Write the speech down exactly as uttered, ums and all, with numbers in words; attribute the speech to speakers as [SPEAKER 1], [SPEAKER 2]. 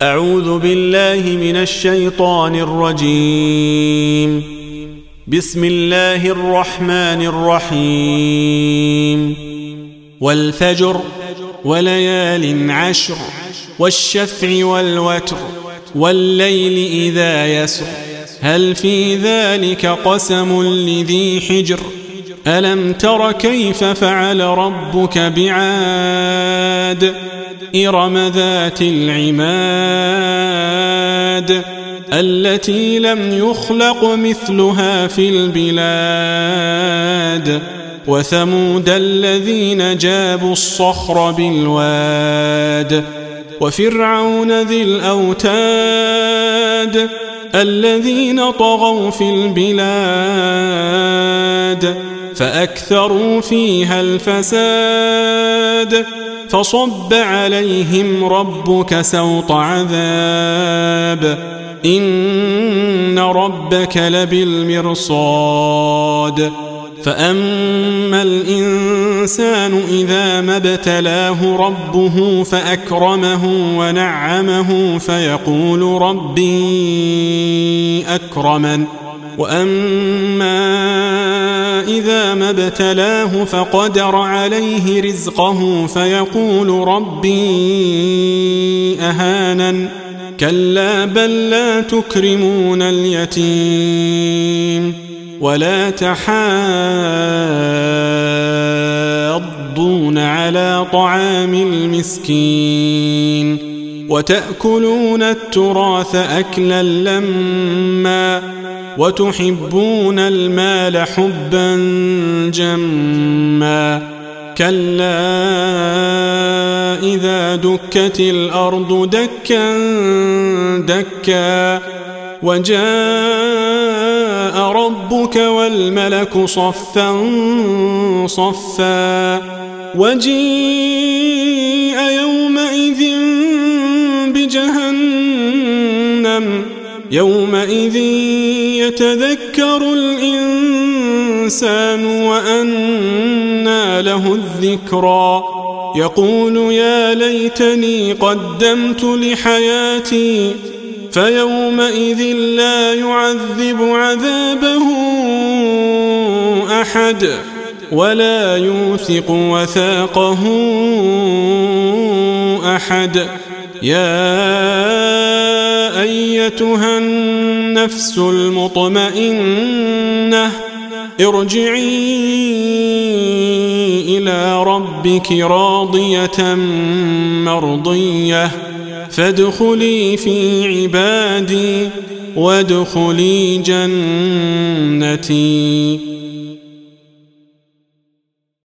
[SPEAKER 1] أعوذ بالله من الشيطان الرجيم. بسم الله الرحمن الرحيم. والفجر وليال عشر والشفع والوتر والليل إذا يسر هل في ذلك قسم لذي حجر ألم تر كيف فعل ربك بعاد إرم ذات العماد التي لم يخلق مثلها في البلاد وثمود الذين جابوا الصخر بالواد وفرعون ذي الأوتاد الذين طغوا في البلاد فأكثروا فيها الفساد فصب عليهم ربك سوط عذاب إن ربك لبالمرصاد فأما الإنسان إذا ما ابتلاه ربه فأكرمه ونعمه فيقول ربي أكرمن وأما إذا ما ابتلاه فقدر عليه رزقه فيقول ربي أهانن كلا بل لا تكرمون اليتيم ولا تحاضون على طعام المسكين وتأكلون التراث أكلا لما وتحبون المال حبا جما كلا إذا دكت الأرض دكا دكا وجاء ربك والملك صفا صفا وجيء يومئذ بجهنم يومئذ يتذكر الإنسان وأنى له الذكرى يقول يا ليتني قدمت لحياتي فيومئذ لا يعذب عذابه أحد ولا يوثق وثاقه أحد يا أيتها النفس المطمئنة ارجعي إلى ربك راضية مرضية فادخلي في عبادي وادخلي جنتي.